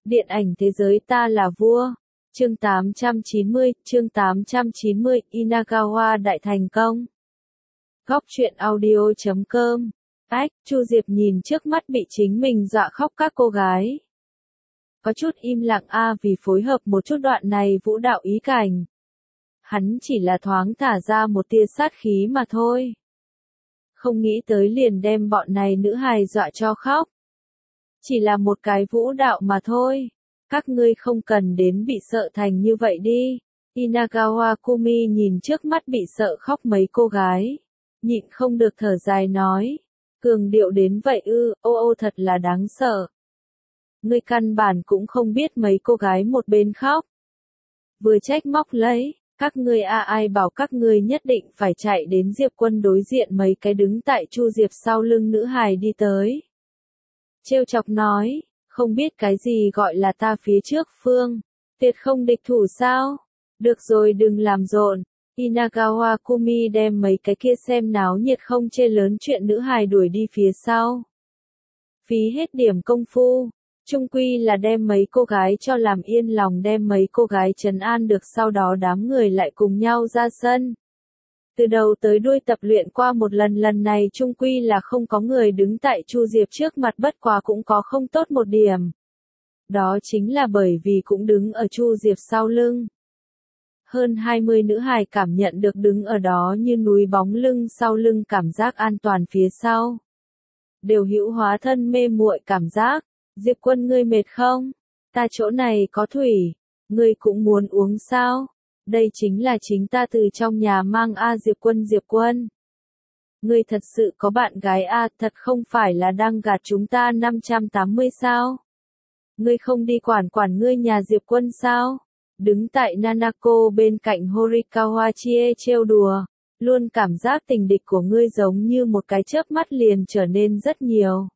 Điện ảnh thế giới ta là vua. Chương 890, Inagawa đại thành công. Góc truyện audio.com. Chu Diệp nhìn trước mắt bị chính mình dọa khóc các cô gái. Có chút im lặng vì phối hợp một chút đoạn này vũ đạo ý cảnh. Hắn chỉ là thoáng thả ra một tia sát khí mà thôi. Không nghĩ tới liền đem bọn này nữ hài dọa cho khóc. Chỉ là một cái vũ đạo mà thôi. Các ngươi không cần đến bị sợ thành như vậy đi. Inagawa Kumi nhìn trước mắt bị sợ khóc mấy cô gái. Nhịn không được thở dài nói. Cường điệu đến vậy ô thật là đáng sợ. Ngươi căn bản cũng không biết mấy cô gái một bên khóc. Vừa trách móc lấy, các ngươi ai bảo các ngươi nhất định phải chạy đến Diệp Quân đối diện mấy cái đứng tại Chu Diệp sau lưng nữ hài đi tới. Trêu chọc nói, không biết cái gì gọi là ta phía trước phương, tuyệt không địch thủ sao? Được rồi đừng làm rộn. Inagawa Kumi đem mấy cái kia xem náo nhiệt không chê lớn chuyện nữ hài đuổi đi phía sau. Phí hết điểm công phu, chung quy là đem mấy cô gái cho làm yên lòng, đem mấy cô gái trấn an được, sau đó đám người lại cùng nhau ra sân. Từ đầu tới đuôi tập luyện qua một lần này chung quy là không có người đứng tại Chu Diệp trước mặt, bất quá cũng có không tốt một điểm. Đó chính là bởi vì cũng đứng ở Chu Diệp sau lưng. Hơn 20 nữ hài cảm nhận được đứng ở đó như núi bóng lưng sau lưng cảm giác an toàn phía sau. Đều hữu hóa thân mê muội cảm giác. Diệp Quân ngươi mệt không? Ta chỗ này có thủy. Ngươi cũng muốn uống sao? Đây chính là chính ta từ trong nhà mang Diệp Quân. Ngươi thật sự có bạn gái thật không phải là đang gạt chúng ta 580 sao? Ngươi không đi quản ngươi nhà Diệp Quân sao? Đứng tại Nanako bên cạnh Horikawa Chie trêu đùa, luôn cảm giác tình địch của ngươi giống như một cái chớp mắt liền trở nên rất nhiều.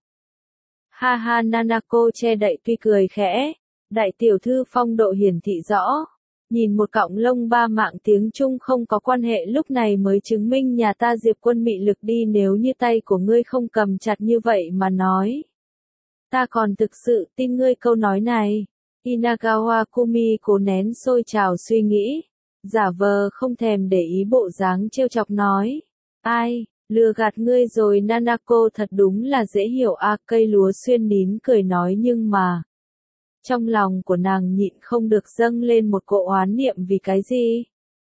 Ha ha, Nanako che đậy tuy cười khẽ, đại tiểu thư phong độ hiển thị rõ. Nhìn một cọng lông ba mạng tiếng Trung không có quan hệ lúc này mới chứng minh nhà ta Diệp Quân mị lực đi, nếu như tay của ngươi không cầm chặt như vậy mà nói. Ta còn thực sự tin ngươi câu nói này. Inagawa Kumi cố nén sôi trào suy nghĩ, giả vờ không thèm để ý bộ dáng trêu chọc nói. Ai, lừa gạt ngươi rồi. Nanako thật đúng là dễ hiểu cây lúa xuyên nín cười nói, nhưng mà trong lòng của nàng nhịn không được dâng lên một cỗ oán niệm. Vì cái gì?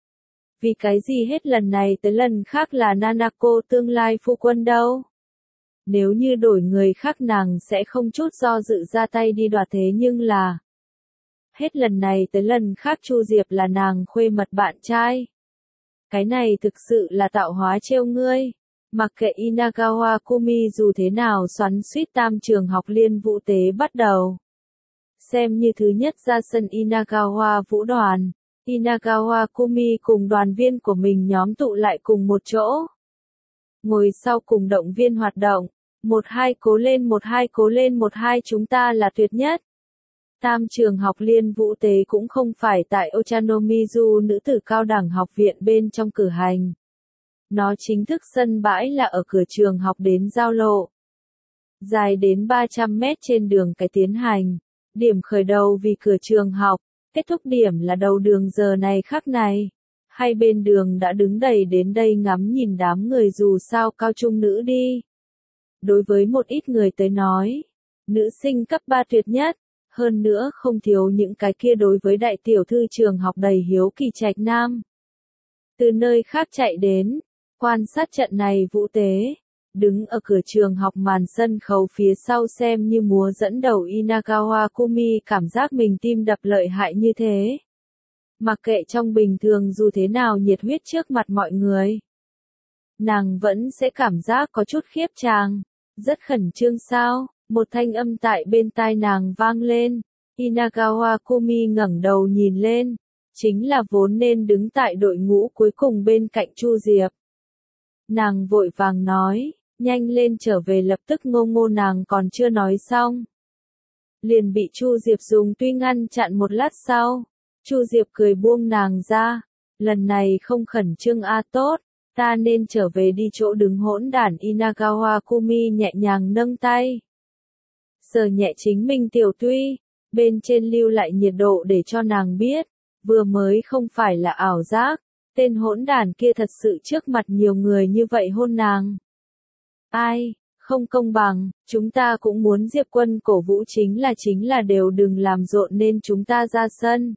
Vì cái gì hết lần này tới lần khác là Nanako tương lai phu quân đâu? Nếu như đổi người khác nàng sẽ không chút do dự ra tay đi đoạt, thế nhưng là hết lần này tới lần khác Chu Diệp là nàng khuê mật bạn trai. Cái này thực sự là tạo hóa trêu ngươi. Mặc kệ Inagawa Kumi dù thế nào xoắn xuýt, tam trường học liên vũ tế bắt đầu. Xem như thứ nhất ra sân Inagawa vũ đoàn. Inagawa Kumi cùng đoàn viên của mình nhóm tụ lại cùng một chỗ. Ngồi sau cùng động viên hoạt động. 12 cố lên, 12 cố lên, 12 chúng ta là tuyệt nhất. Tam trường học liên vũ tế cũng không phải tại Ochanomizu nữ tử cao đẳng học viện bên trong cử hành. Nó chính thức sân bãi là ở cửa trường học đến giao lộ. Dài đến 300 mét trên đường cái tiến hành. Điểm khởi đầu vì cửa trường học, kết thúc điểm là đầu đường giờ này khắc này. Hai bên đường đã đứng đầy đến đây ngắm nhìn đám người, dù sao cao trung nữ đi. Đối với một ít người tới nói, nữ sinh cấp 3 tuyệt nhất. Hơn nữa không thiếu những cái kia đối với đại tiểu thư trường học đầy hiếu kỳ trạch nam. Từ nơi khác chạy đến, quan sát trận này vũ tế, đứng ở cửa trường học màn sân khấu phía sau xem như múa dẫn đầu Inagawa Kumi cảm giác mình tim đập lợi hại như thế. Mặc kệ trong bình thường dù thế nào nhiệt huyết trước mặt mọi người, nàng vẫn sẽ cảm giác có chút khiếp tràng, rất khẩn trương sao? Một thanh âm tại bên tai nàng vang lên. Inagawa Kumi ngẩng đầu nhìn lên, chính là vốn nên đứng tại đội ngũ cuối cùng bên cạnh Chu Diệp. Nàng vội vàng nói, nhanh lên trở về lập tức. Ngô nàng còn chưa nói xong, liền bị Chu Diệp dùng tuy ngăn chặn. một lát sau, Chu Diệp cười buông nàng ra, lần này không khẩn trương tốt, ta nên trở về đi chỗ đứng hỗn đản. Inagawa Kumi nhẹ nhàng nâng tay, sờ nhẹ chính mình tiểu tuy, bên trên lưu lại nhiệt độ để cho nàng biết, vừa mới không phải là ảo giác, tên hỗn đản kia thật sự trước mặt nhiều người như vậy hôn nàng. Ai, không công bằng, chúng ta cũng muốn Diệp Quân cổ vũ chính là đều đừng làm rộn nên chúng ta ra sân.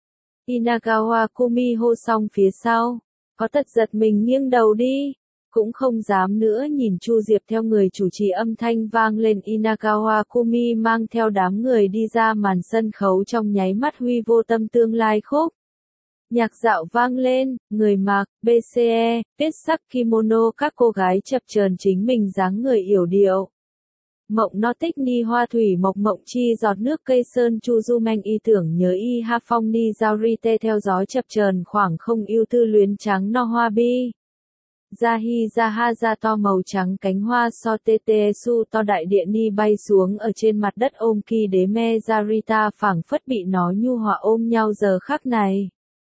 Inagawa Kumi hô xong phía sau, có tật giật mình nghiêng đầu đi, cũng không dám nữa nhìn Chu Diệp theo người chủ trì âm thanh vang lên Inagawa Kumi mang theo đám người đi ra màn sân khấu trong nháy mắt huy vô tâm tương lai khúc. Nhạc dạo vang lên, người mặc, BCE, viết sắc kimono các cô gái chập chờn chính mình dáng người yểu điệu. Mộng no tích ni hoa thủy mộc mộng chi giọt nước cây sơn chu du manh y tưởng nhớ y ha phong ni giao ri tê theo gió chập chờn khoảng không yêu tư luyến trắng no hoa bi. Ra hi ra ha ra to màu trắng cánh hoa so tê tê su to đại địa ni bay xuống ở trên mặt đất ôm ki đế me Zarita phảng phất bị nó nhu hòa ôm nhau giờ khắc này.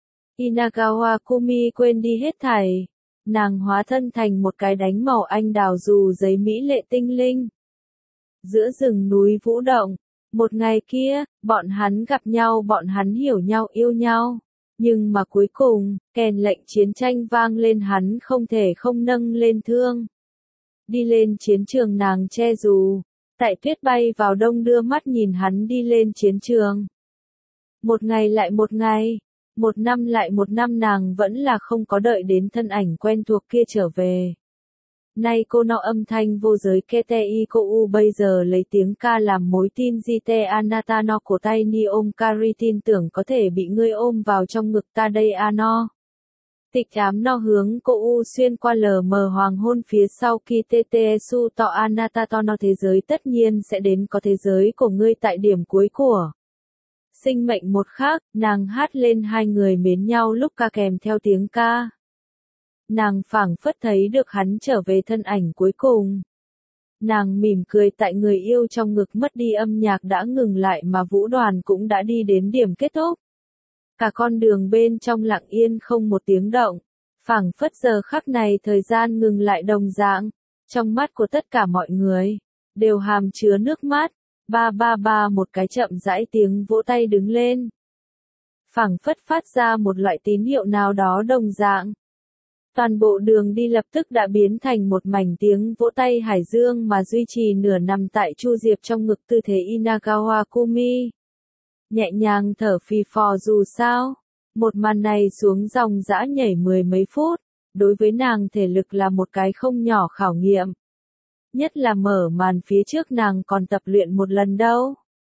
Inagawa Kumi quên đi hết thảy. Nàng hóa thân thành một cái đánh màu anh đào dù giấy mỹ lệ tinh linh. Giữa rừng núi vũ động, một ngày kia, bọn hắn gặp nhau bọn hắn hiểu nhau yêu nhau. Nhưng mà cuối cùng, kèn lệnh chiến tranh vang lên hắn không thể không nâng lên thương. Đi lên chiến trường nàng che dù, tại tuyết bay vào đông đưa mắt nhìn hắn đi lên chiến trường. Một ngày lại một ngày, một năm lại một năm nàng vẫn là không có đợi đến thân ảnh quen thuộc kia trở về. Nay cô nọ âm thanh vô giới Ketei cô u bây giờ lấy tiếng ca làm mối tin Jite Anata no cổ tay ni ôm Kari tin tưởng có thể bị ngươi ôm vào trong ngực ta đây ano. Tịch ám no hướng cô u xuyên qua lờ mờ hoàng hôn phía sau khi tete su to Anata to no thế giới tất nhiên sẽ đến có thế giới của ngươi tại điểm cuối của. Sinh mệnh một khác, nàng hát lên hai người mến nhau lúc ca kèm theo tiếng ca. Nàng phảng phất thấy được hắn trở về thân ảnh cuối cùng. Nàng mỉm cười tại người yêu trong ngực mất đi âm nhạc đã ngừng lại mà vũ đoàn cũng đã đi đến điểm kết thúc. Cả con đường bên trong lặng yên không một tiếng động. Phảng phất giờ khắc này thời gian ngừng lại đồng dạng. Trong mắt của tất cả mọi người, đều hàm chứa nước mắt. Ba ba ba một cái chậm rãi tiếng vỗ tay đứng lên. Phảng phất phát ra một loại tín hiệu nào đó đồng dạng. Toàn bộ đường đi lập tức đã biến thành một mảnh tiếng vỗ tay hải dương mà duy trì nửa nằm tại Chu Diệp trong ngực tư thế Inagawa Kumi. Nhẹ nhàng thở phì phò dù sao. Một màn này xuống dòng dã nhảy mười mấy phút. Đối với nàng thể lực là một cái không nhỏ khảo nghiệm. Nhất là mở màn phía trước nàng còn tập luyện một lần đâu.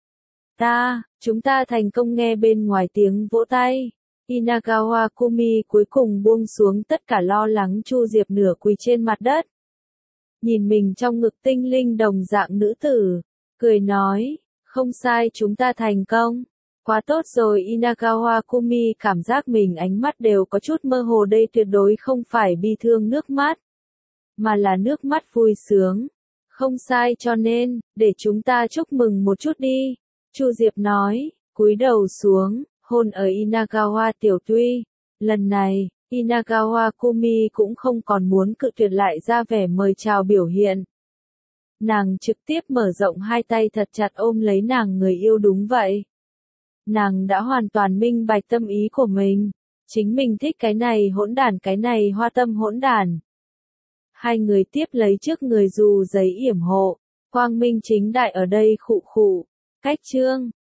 Chúng ta thành công nghe bên ngoài tiếng vỗ tay. Inagawa Kumi cuối cùng buông xuống tất cả lo lắng Chu Diệp nửa quỳ trên mặt đất. Nhìn mình trong ngực tinh linh đồng dạng nữ tử, cười nói, không sai chúng ta thành công. Quá tốt rồi Inagawa Kumi cảm giác mình ánh mắt đều có chút mơ hồ đây tuyệt đối không phải bi thương nước mắt. Mà là nước mắt vui sướng. Không sai cho nên, để chúng ta chúc mừng một chút đi. Chu Diệp nói, cúi đầu xuống, hôn ở Inagawa tiểu tuy. Lần này, Inagawa Kumi cũng không còn muốn cự tuyệt lại ra vẻ mời chào biểu hiện. Nàng trực tiếp mở rộng hai tay thật chặt ôm lấy nàng người yêu đúng vậy. Nàng đã hoàn toàn minh bạch tâm ý của mình. Chính mình thích cái này hỗn đản cái này hoa tâm hỗn đản. Hai người tiếp lấy trước người dù giấy yểm hộ. Quang minh chính đại ở đây khụ khụ. Cách chương.